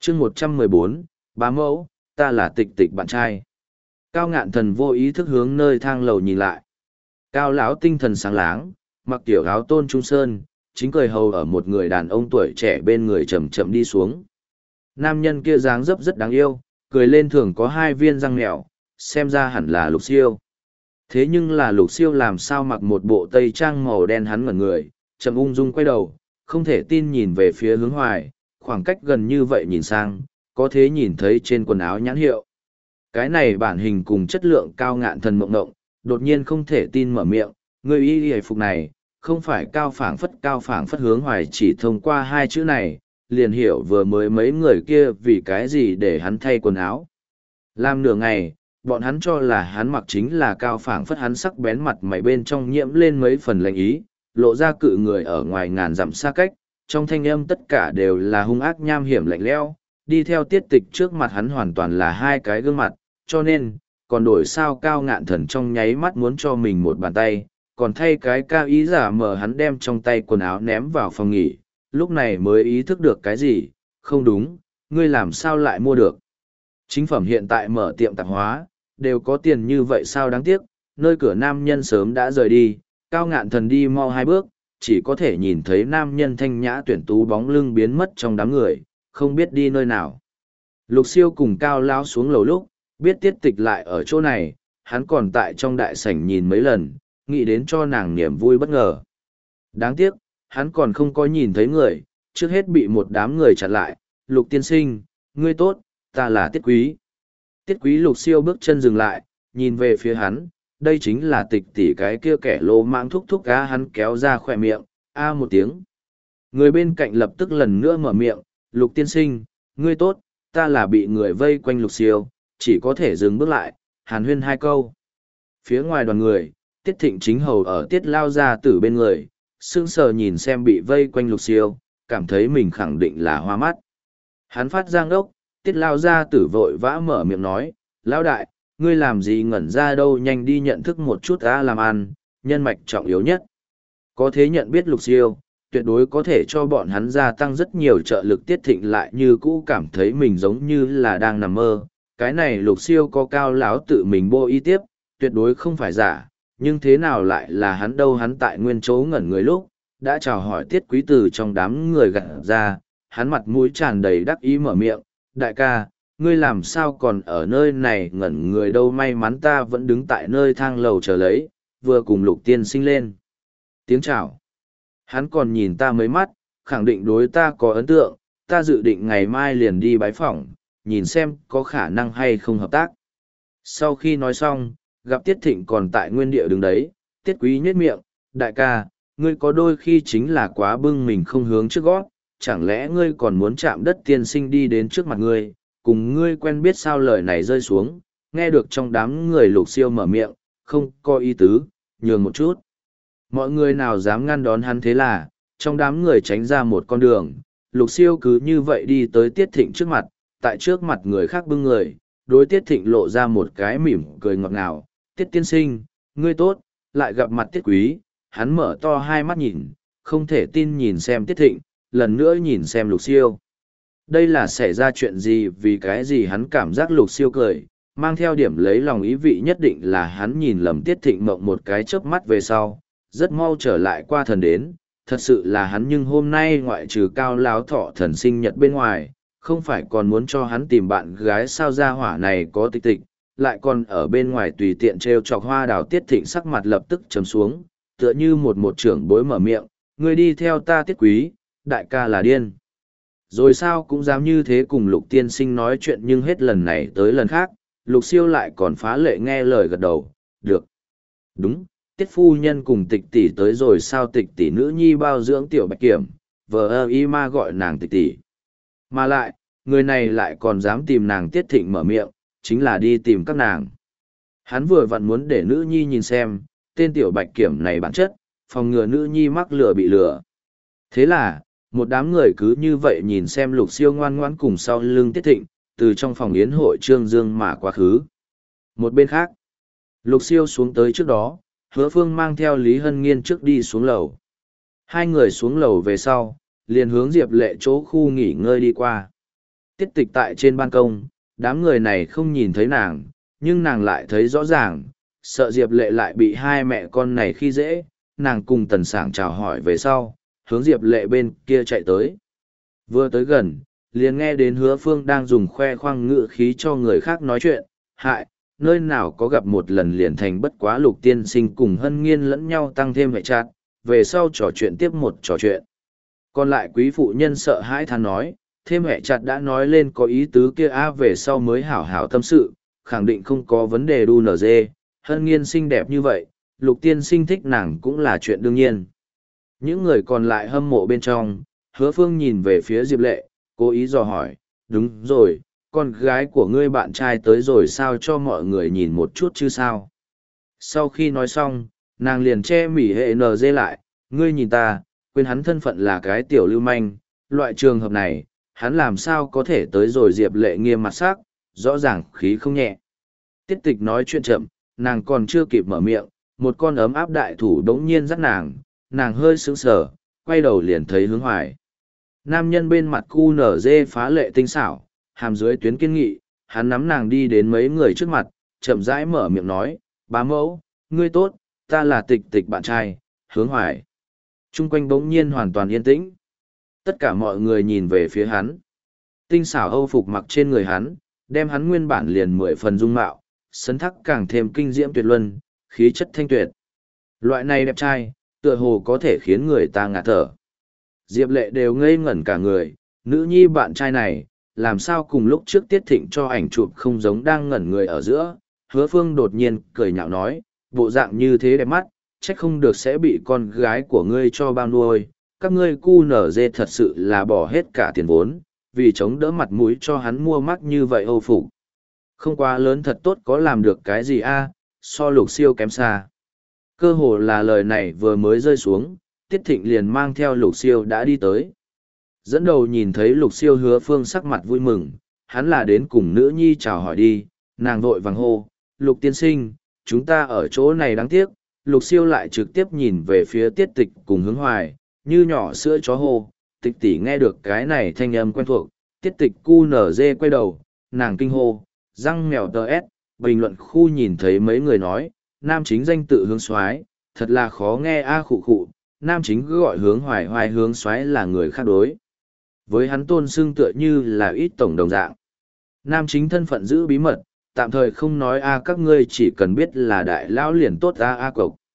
chương 114, bá mẫu, ta là tịch tịch bạn trai. Cao Ngạn Thần vô ý thức hướng nơi thang lầu nhìn lại. Cao lão tinh thần sáng láng, mặc kiểu áo tôn trung sơn, chính cười hầu ở một người đàn ông tuổi trẻ bên người chậm chậm đi xuống. Nam nhân kia dáng dấp rất đáng yêu, cười lên thường có hai viên răng mèo, xem ra hẳn là Lục Siêu. Thế nhưng là Lục Siêu làm sao mặc một bộ tây trang màu đen, hắn ngẩn người, chậm ung dung quay đầu, không thể tin nhìn về phía hướng Hoài, khoảng cách gần như vậy nhìn sang, có thể nhìn thấy trên quần áo nhãn hiệu. Cái này bản hình cùng chất lượng Cao Ngạn Thần mộng động, đột nhiên không thể tin mở miệng, người y y phục này, không phải cao phảng phất hướng Hoài chỉ thông qua hai chữ này, liền hiểu vừa mới mấy người kia vì cái gì để hắn thay quần áo. Làm nửa ngày, bọn hắn cho là hắn mặc chính là cao phảng phất, hắn sắc bén mặt mày bên trong nhiễm lên mấy phần lạnh ý, lộ ra cự người ở ngoài ngàn dặm xa cách, trong thanh âm tất cả đều là hung ác nham hiểm lạnh lẽo, đi theo Tiết Tịch trước mặt hắn hoàn toàn là hai cái gương mặt, cho nên, còn đổi sao Cao Ngạn Thần trong nháy mắt muốn cho mình một bàn tay, còn thay cái cao ý giả mờ hắn đem trong tay quần áo ném vào phòng nghỉ, lúc này mới ý thức được cái gì, không đúng, ngươi làm sao lại mua được. Chính phẩm hiện tại mở tiệm tạp hóa, đều có tiền như vậy sao đáng tiếc, nơi cửa nam nhân sớm đã rời đi, Cao Ngạn Thần đi mau hai bước, chỉ có thể nhìn thấy nam nhân thanh nhã tuyển tú bóng lưng biến mất trong đám người, không biết đi nơi nào. Lục Siêu cùng Cao Lão xuống lầu lúc, biết Tiết Tịch lại ở chỗ này, hắn còn tại trong đại sảnh nhìn mấy lần, nghĩ đến cho nàng niềm vui bất ngờ. Đáng tiếc, hắn còn không có nhìn thấy người, trước hết bị một đám người chặn lại. Lục tiên sinh, ngươi tốt, ta là Tiết Quý. Tiết Quý. Lục Siêu bước chân dừng lại, nhìn về phía hắn, đây chính là Tịch tỷ cái kia kẻ lô mãng thúc thúc á. Hắn kéo ra khỏe miệng, a một tiếng. Người bên cạnh lập tức lần nữa mở miệng, Lục tiên sinh, ngươi tốt, ta là bị người vây quanh Lục Siêu, chỉ có thể dừng bước lại, hàn huyên hai câu. Phía ngoài đoàn người, Tiết Thịnh chính hầu ở Tiết Lao Gia Tử bên người, sững sờ nhìn xem bị vây quanh Lục Siêu, cảm thấy mình khẳng định là hoa mắt. Hắn phát giang đốc, Tiết Lao Gia Tử vội vã mở miệng nói, Lão đại, ngươi làm gì ngẩn ra đâu, nhanh đi nhận thức một chút đã làm ăn, nhân mạch trọng yếu nhất. Có thế nhận biết Lục Siêu, tuyệt đối có thể cho bọn hắn gia tăng rất nhiều trợ lực. Tiết Thịnh lại như cũ cảm thấy mình giống như là đang nằm mơ, cái này Lục Siêu có Cao Lão tự mình bô y tiếp, tuyệt đối không phải giả. Nhưng thế nào lại là hắn đâu, hắn tại nguyên chỗ ngẩn người lúc, đã chào hỏi Tiết Quý từ trong đám người gặt ra, hắn mặt mũi tràn đầy đắc ý mở miệng, đại ca, ngươi làm sao còn ở nơi này ngẩn người đâu, may mắn ta vẫn đứng tại nơi thang lầu chờ lấy, vừa cùng Lục tiên sinh lên. Tiếng chào. Hắn còn nhìn ta mấy mắt, khẳng định đối ta có ấn tượng, ta dự định ngày mai liền đi bái phỏng, nhìn xem có khả năng hay không hợp tác. Sau khi nói xong, gặp Tiết Thịnh còn tại nguyên địa đứng đấy, Tiết Quý nhếch miệng, đại ca, ngươi có đôi khi chính là quá bưng mình không hướng trước gót, chẳng lẽ ngươi còn muốn chạm đất tiên sinh đi đến trước mặt ngươi, cùng ngươi quen biết sao. Lời này rơi xuống, nghe được trong đám người Lục Siêu mở miệng, không có ý tứ, nhường một chút. Mọi người nào dám ngăn đón hắn, thế là, trong đám người tránh ra một con đường, Lục Siêu cứ như vậy đi tới Tiết Thịnh trước mặt, tại trước mặt người khác bưng người, đối Tiết Thịnh lộ ra một cái mỉm cười ngọt ngào, Tiết tiên sinh, ngươi tốt, lại gặp mặt Tiết Quý. Hắn mở to hai mắt nhìn, không thể tin nhìn xem Tiết Thịnh, lần nữa nhìn xem Lục Siêu. Đây là xảy ra chuyện gì, vì cái gì hắn cảm giác Lục Siêu cười, mang theo điểm lấy lòng ý vị, nhất định là hắn nhìn lầm Tiết Thịnh mộng một cái chớp mắt về sau, rất mau trở lại qua thần đến, thật sự là hắn. Nhưng hôm nay ngoại trừ Cao Lão thọ thần sinh nhật bên ngoài, không phải còn muốn cho hắn tìm bạn gái sao, gia hỏa này có tịch tịch, lại còn ở bên ngoài tùy tiện trêu chọc hoa đào. Tiết Thịnh sắc mặt lập tức trầm xuống, tựa như một trưởng bối mở miệng, ngươi đi theo ta Tiết Quý, đại ca là điên rồi sao, cũng dám như thế cùng Lục tiên sinh nói chuyện. Nhưng hết lần này tới lần khác, Lục Siêu lại còn phá lệ nghe lời gật đầu, được. Đúng, Tiết phu nhân cùng Tịch tỷ tới rồi sao, Tịch tỷ nữ nhi bao dưỡng tiểu Bạch Kiểm, vờ y ma gọi nàng Tịch tỷ. Mà lại, người này lại còn dám tìm nàng. Tiết Thịnh mở miệng, chính là đi tìm các nàng. Hắn vừa vặn muốn để nữ nhi nhìn xem, tên tiểu Bạch Kiểm này bản chất, phòng ngừa nữ nhi mắc lừa bị lừa. Thế là, một đám người cứ như vậy nhìn xem Lục Siêu ngoan ngoãn cùng sau lưng Tiết Thịnh, từ trong phòng yến hội trương dương mà quá khứ. Một bên khác, Lục Siêu xuống tới trước đó, Hứa Phương mang theo Lý Hân Nghiên trước đi xuống lầu. Hai người xuống lầu về sau, liền hướng Diệp Lệ chỗ khu nghỉ ngơi đi qua. Tiết tịch tại trên ban công, đám người này không nhìn thấy nàng, nhưng nàng lại thấy rõ ràng, sợ Diệp Lệ lại bị hai mẹ con này khi dễ, nàng cùng Tần Sảng chào hỏi về sau, hướng Diệp Lệ bên kia chạy tới. Vừa tới gần, liền nghe đến Hứa Phương đang dùng khoe khoang ngữ khí cho người khác nói chuyện, hại, nơi nào có gặp một lần liền thành bất quá Lục tiên sinh cùng Hân Nghiên lẫn nhau tăng thêm hệ chặt, về sau trò chuyện tiếp một trò chuyện. Còn lại quý phụ nhân sợ hãi than nói, thêm hệ chặt đã nói lên có ý tứ kia về sau mới hảo hảo tâm sự, khẳng định không có vấn đề đu nở dê, Hân Nghiên xinh đẹp như vậy, Lục tiên sinh thích nàng cũng là chuyện đương nhiên. Những người còn lại hâm mộ bên trong, Hứa Phương nhìn về phía Diệp Lệ, cố ý dò hỏi, đúng rồi, con gái của ngươi bạn trai tới rồi sao cho mọi người nhìn một chút chứ sao? Sau khi nói xong, nàng liền che mỉ hệ NG lại, ngươi nhìn ta, quên hắn thân phận là cái tiểu lưu manh, loại trường hợp này, hắn làm sao có thể tới rồi Diệp Lệ nghiêm mặt sắc, rõ ràng khí không nhẹ. Tiết tịch nói chuyện chậm, nàng còn chưa kịp mở miệng, một con ấm áp đại thủ đống nhiên dắt nàng hơi sững sờ, quay đầu liền thấy Hướng Hoài. Nam nhân bên mặt cu nở dê phá lệ tinh xảo, hàm dưới tuyến kiên nghị, hắn nắm nàng đi đến mấy người trước mặt, chậm rãi mở miệng nói, bá mẫu, ngươi tốt, ta là tịch tịch bạn trai, Hướng Hoài. Trung quanh bỗng nhiên hoàn toàn yên tĩnh. Tất cả mọi người nhìn về phía hắn. Tinh xảo âu phục mặc trên người hắn, đem hắn nguyên bản liền 10 phần dung mạo, sấn thắc càng thêm kinh diễm tuyệt luân, khí chất thanh tuyệt. Loại này đẹp trai, tựa hồ có thể khiến người ta ngạt thở. Diệp Lệ đều ngây ngẩn cả người, nữ nhi bạn trai này, làm sao cùng lúc trước Tiết Thịnh cho ảnh chụp không giống đang ngẩn người ở giữa. Hứa Phương đột nhiên cười nhạo nói, bộ dạng như thế đẹp mắt, trách không được sẽ bị con gái của ngươi cho bao nuôi. Các ngươi cu nở dê thật sự là bỏ hết cả tiền vốn, vì chống đỡ mặt mũi cho hắn mua mắc như vậy âu phục. Không quá lớn thật tốt có làm được cái gì so Lục Siêu kém xa. Cơ hồ là lời này vừa mới rơi xuống, Tiết Thịnh liền mang theo Lục Siêu đã đi tới. Dẫn đầu nhìn thấy Lục Siêu Hứa Phương sắc mặt vui mừng, hắn là đến cùng nữ nhi chào hỏi đi, nàng vội vàng hô, Lục tiên sinh, chúng ta ở chỗ này đáng tiếc. Lục Siêu lại trực tiếp nhìn về phía Tiết Tịch cùng Hướng Hoài, như nhỏ sữa chó hô, Tịch tỷ nghe được cái này thanh âm quen thuộc, Tiết Tịch cu nở dê quay đầu, nàng kinh hô, răng mèo tờ ép, bình luận khu nhìn thấy mấy người nói, nam chính danh tự Hướng Soái, thật là khó nghe khụ khụ, nam chính cứ gọi Hướng Hoài Hoài Hướng Soái là người khác đối. Với hắn tôn xưng tựa như là ít tổng đồng dạng. Nam chính thân phận giữ bí mật, tạm thời không nói các ngươi chỉ cần biết là đại lão liền tốt cộc.